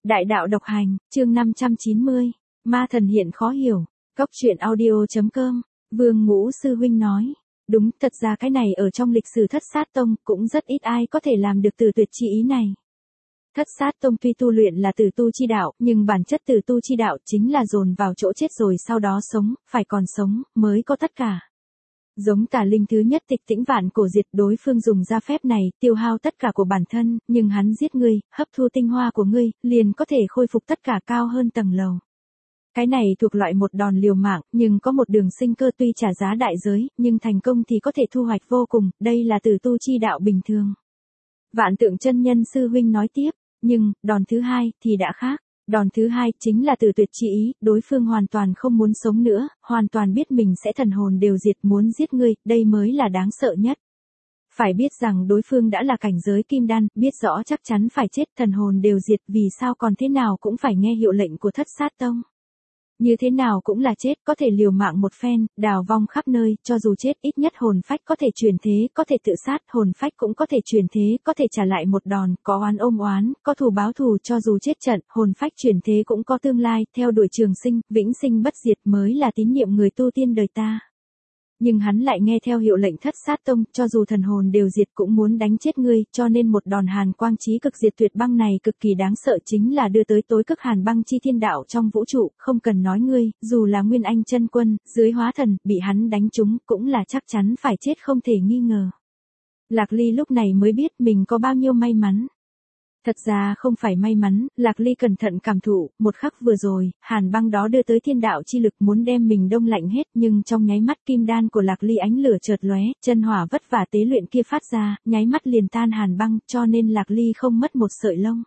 Đại đạo độc hành, chương 590. Ma thần hiện khó hiểu. Cốc truyện audio.com. Vương Ngũ sư huynh nói. Đúng, thật ra cái này ở trong lịch sử Thất Sát Tông cũng rất ít ai có thể làm được từ tuyệt chi ý này. Thất Sát Tông tuy tu luyện là tử tu chi đạo, nhưng bản chất tử tu chi đạo chính là dồn vào chỗ chết rồi sau đó sống, phải còn sống, mới có tất cả. Giống Tà Linh thứ nhất Tịch Tĩnh Vạn Cổ diệt, đối phương dùng ra phép này, tiêu hao tất cả của bản thân, nhưng hắn giết ngươi, hấp thu tinh hoa của ngươi, liền có thể khôi phục tất cả cao hơn tầng lầu. Cái này thuộc loại một đòn liều mạng, nhưng có một đường sinh cơ, tuy trả giá đại giới, nhưng thành công thì có thể thu hoạch vô cùng, đây là tử tu chi đạo bình thường. Vạn Tượng chân nhân sư huynh nói tiếp, nhưng, đòn thứ hai, thì đã khác. Đòn thứ hai, chính là từ tuyệt chi ý, đối phương hoàn toàn không muốn sống nữa, hoàn toàn biết mình sẽ thần hồn đều diệt, muốn giết ngươi, đây mới là đáng sợ nhất. Phải biết rằng đối phương đã là cảnh giới kim đan, biết rõ chắc chắn phải chết, thần hồn đều diệt, vì sao còn thế nào cũng phải nghe hiệu lệnh của Thất Sát Tông. Như thế nào cũng là chết, có thể liều mạng một phen, đào vong khắp nơi, cho dù chết ít nhất hồn phách có thể chuyển thế, có thể tự sát, hồn phách cũng có thể chuyển thế, có thể trả lại một đòn, có oán ôm oán, có thù báo thù, cho dù chết trận, hồn phách chuyển thế cũng có tương lai, theo đuổi trường sinh, vĩnh sinh bất diệt mới là tín niệm người tu tiên đời ta. Nhưng hắn lại nghe theo hiệu lệnh Thất Sát Tông, cho dù thần hồn đều diệt cũng muốn đánh chết ngươi, cho nên một đòn hàn quang chí cực diệt tuyệt băng này cực kỳ đáng sợ, chính là đưa tới tối cực hàn băng chi thiên đạo trong vũ trụ, không cần nói ngươi, dù là Nguyên Anh chân quân, dưới hóa thần, bị hắn đánh trúng, cũng là chắc chắn phải chết không thể nghi ngờ. Lạc Ly lúc này mới biết mình có bao nhiêu may mắn. Thật ra không phải may mắn, Lạc Ly cẩn thận cảm thụ, một khắc vừa rồi, hàn băng đó đưa tới thiên đạo chi lực muốn đem mình đông lạnh hết, nhưng trong nháy mắt kim đan của Lạc Ly ánh lửa chợt lóe, chân hỏa vất vả tế luyện kia phát ra, nháy mắt liền tan hàn băng, cho nên Lạc Ly không mất một sợi lông.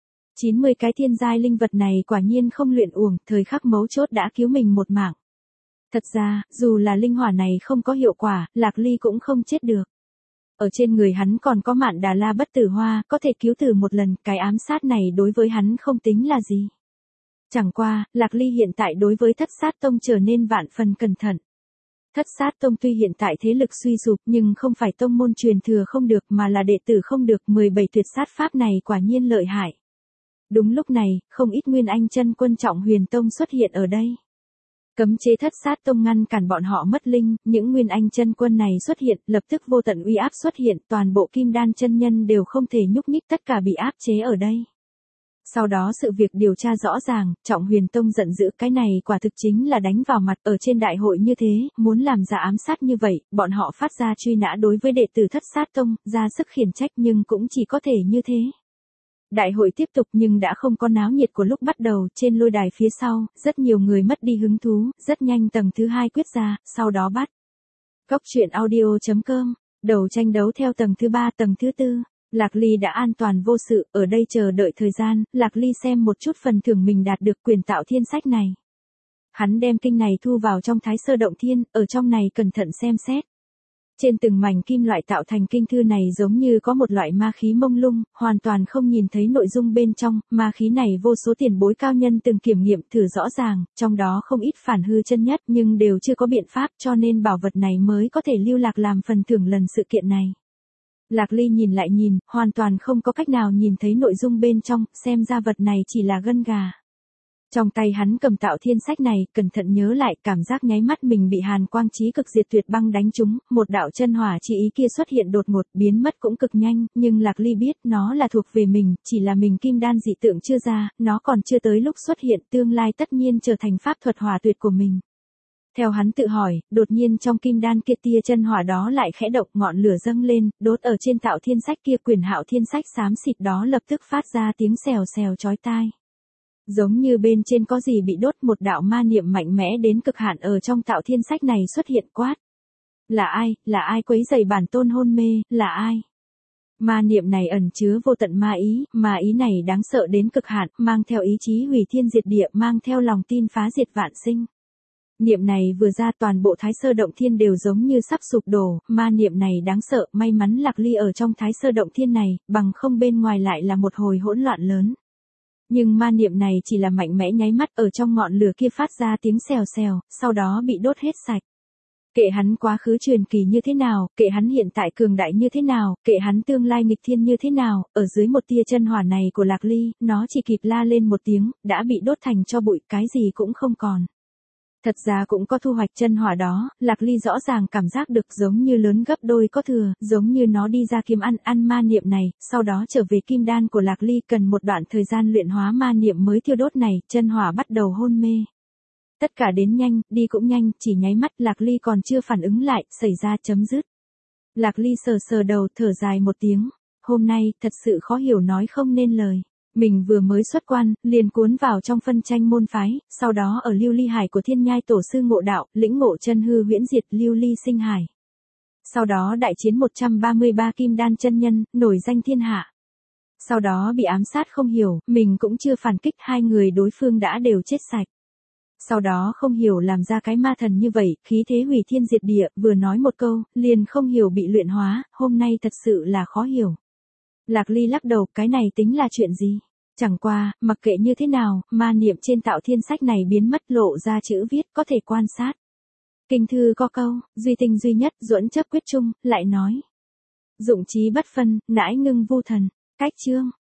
90 cái thiên giai linh vật này quả nhiên không luyện uổng, thời khắc mấu chốt đã cứu mình một mạng. Thật ra, dù là linh hỏa này không có hiệu quả, Lạc Ly cũng không chết được. Ở trên người hắn còn có Mạn Đà La Bất Tử Hoa, có thể cứu tử một lần, cái ám sát này đối với hắn không tính là gì. Chẳng qua, Lạc Ly hiện tại đối với Thất Sát Tông trở nên vạn phần cẩn thận. Thất Sát Tông tuy hiện tại thế lực suy sụp nhưng không phải tông môn truyền thừa không được mà là đệ tử không được, 17 tuyệt sát pháp này quả nhiên lợi hại. Đúng lúc này, không ít Nguyên Anh chân quân Trọng Huyền Tông xuất hiện ở đây. Cấm chế Thất Sát Tông ngăn cản bọn họ mất linh, những Nguyên Anh chân quân này xuất hiện, lập tức vô tận uy áp xuất hiện, toàn bộ kim đan chân nhân đều không thể nhúc nhích, tất cả bị áp chế ở đây. Sau đó sự việc điều tra rõ ràng, Trọng Huyền Tông giận dữ, cái này quả thực chính là đánh vào mặt, ở trên đại hội như thế, muốn làm ra ám sát như vậy, bọn họ phát ra truy nã đối với đệ tử Thất Sát Tông, ra sức khiển trách nhưng cũng chỉ có thể như thế. Đại hội tiếp tục nhưng đã không có náo nhiệt của lúc bắt đầu, trên lôi đài phía sau, rất nhiều người mất đi hứng thú, rất nhanh tầng thứ 2 quyết ra, sau đó bắt. Cốc truyện audio.com, đầu tranh đấu theo tầng thứ 3, tầng thứ 4, Lạc Ly đã an toàn vô sự, ở đây chờ đợi thời gian, Lạc Ly xem một chút phần thưởng mình đạt được, quyền tạo thiên sách này. Hắn đem kinh này thu vào trong Thái Sơ Động Thiên, ở trong này cẩn thận xem xét. Trên từng mảnh kim loại tạo thành kinh thư này giống như có một loại ma khí mông lung, hoàn toàn không nhìn thấy nội dung bên trong, ma khí này vô số tiền bối cao nhân từng kiểm nghiệm thử rõ ràng, trong đó không ít phản hư chân nhất nhưng đều chưa có biện pháp, cho nên bảo vật này mới có thể lưu lạc làm phần thưởng lần sự kiện này. Lạc Ly nhìn lại nhìn, hoàn toàn không có cách nào nhìn thấy nội dung bên trong, xem ra vật này chỉ là gân gà. Trong tay hắn cầm tạo thiên sách này, cẩn thận nhớ lại, cảm giác nháy mắt mình bị hàn quang chí cực diệt tuyệt băng đánh trúng, một đạo chân hỏa chi ý kia xuất hiện đột ngột, biến mất cũng cực nhanh, nhưng Lạc Ly biết nó là thuộc về mình, chỉ là mình kim đan dị tượng chưa ra, nó còn chưa tới lúc xuất hiện, tương lai tất nhiên trở thành pháp thuật hỏa tuyệt của mình. Theo hắn tự hỏi, đột nhiên trong kim đan kia tia chân hỏa đó lại khẽ động, ngọn lửa dâng lên, đốt ở trên tạo thiên sách kia, quyển hạo thiên sách xám xịt đó lập tức phát ra tiếng xèo xèo chói tai. Giống như bên trên có gì bị đốt, một đạo ma niệm mạnh mẽ đến cực hạn ở trong tạo thiên sách này xuất hiện quát. Là ai quấy rầy bản tôn hôn mê, là ai? Ma niệm này ẩn chứa vô tận ma ý này đáng sợ đến cực hạn, mang theo ý chí hủy thiên diệt địa, mang theo lòng tin phá diệt vạn sinh. Niệm này vừa ra toàn bộ Thái Sơ Động Thiên đều giống như sắp sụp đổ, ma niệm này đáng sợ, may mắn Lạc Ly ở trong Thái Sơ Động Thiên này, bằng không bên ngoài lại là một hồi hỗn loạn lớn. Nhưng ma niệm này chỉ là mạnh mẽ nháy mắt, ở trong ngọn lửa kia phát ra tiếng xèo xèo, sau đó bị đốt hết sạch. Kệ hắn quá khứ truyền kỳ như thế nào, kệ hắn hiện tại cường đại như thế nào, kệ hắn tương lai nghịch thiên như thế nào, ở dưới một tia chân hỏa này của Lạc Ly, nó chỉ kịp la lên một tiếng, đã bị đốt thành cho bụi, cái gì cũng không còn. Thật ra cũng có thu hoạch chân hỏa đó, Lạc Ly rõ ràng cảm giác được giống như lớn gấp đôi có thừa, giống như nó đi ra kiếm ăn ma niệm này, sau đó trở về kim đan của Lạc Ly cần một đoạn thời gian luyện hóa ma niệm mới thiêu đốt này, chân hỏa bắt đầu hôn mê. Tất cả đến nhanh, đi cũng nhanh, chỉ nháy mắt Lạc Ly còn chưa phản ứng lại, xảy ra chấm dứt. Lạc Ly sờ sờ đầu, thở dài một tiếng, hôm nay, thật sự khó hiểu nói không nên lời. Mình vừa mới xuất quan, liền cuốn vào trong phân tranh môn phái, sau đó ở Lưu Ly Hải của Thiên Nhai Tổ sư ngộ đạo, lĩnh ngộ chân hư huyễn diệt Lưu Ly Sinh Hải. Sau đó đại chiến 133 kim đan chân nhân, nổi danh thiên hạ. Sau đó bị ám sát không hiểu, mình cũng chưa phản kích, hai người đối phương đã đều chết sạch. Sau đó không hiểu làm ra cái ma thần như vậy, khí thế hủy thiên diệt địa, vừa nói một câu, liền không hiểu bị luyện hóa, hôm nay thật sự là khó hiểu. Lạc Ly lắc đầu, cái này tính là chuyện gì? Chẳng qua, mặc kệ như thế nào, ma niệm trên Tạo Thiên sách này biến mất lộ ra chữ viết, có thể quan sát. Kinh thư có câu, duy tinh duy nhất, duẫn chấp quyết chung, lại nói. Dụng trí bất phân, nãi ngưng vô thần, cách chương.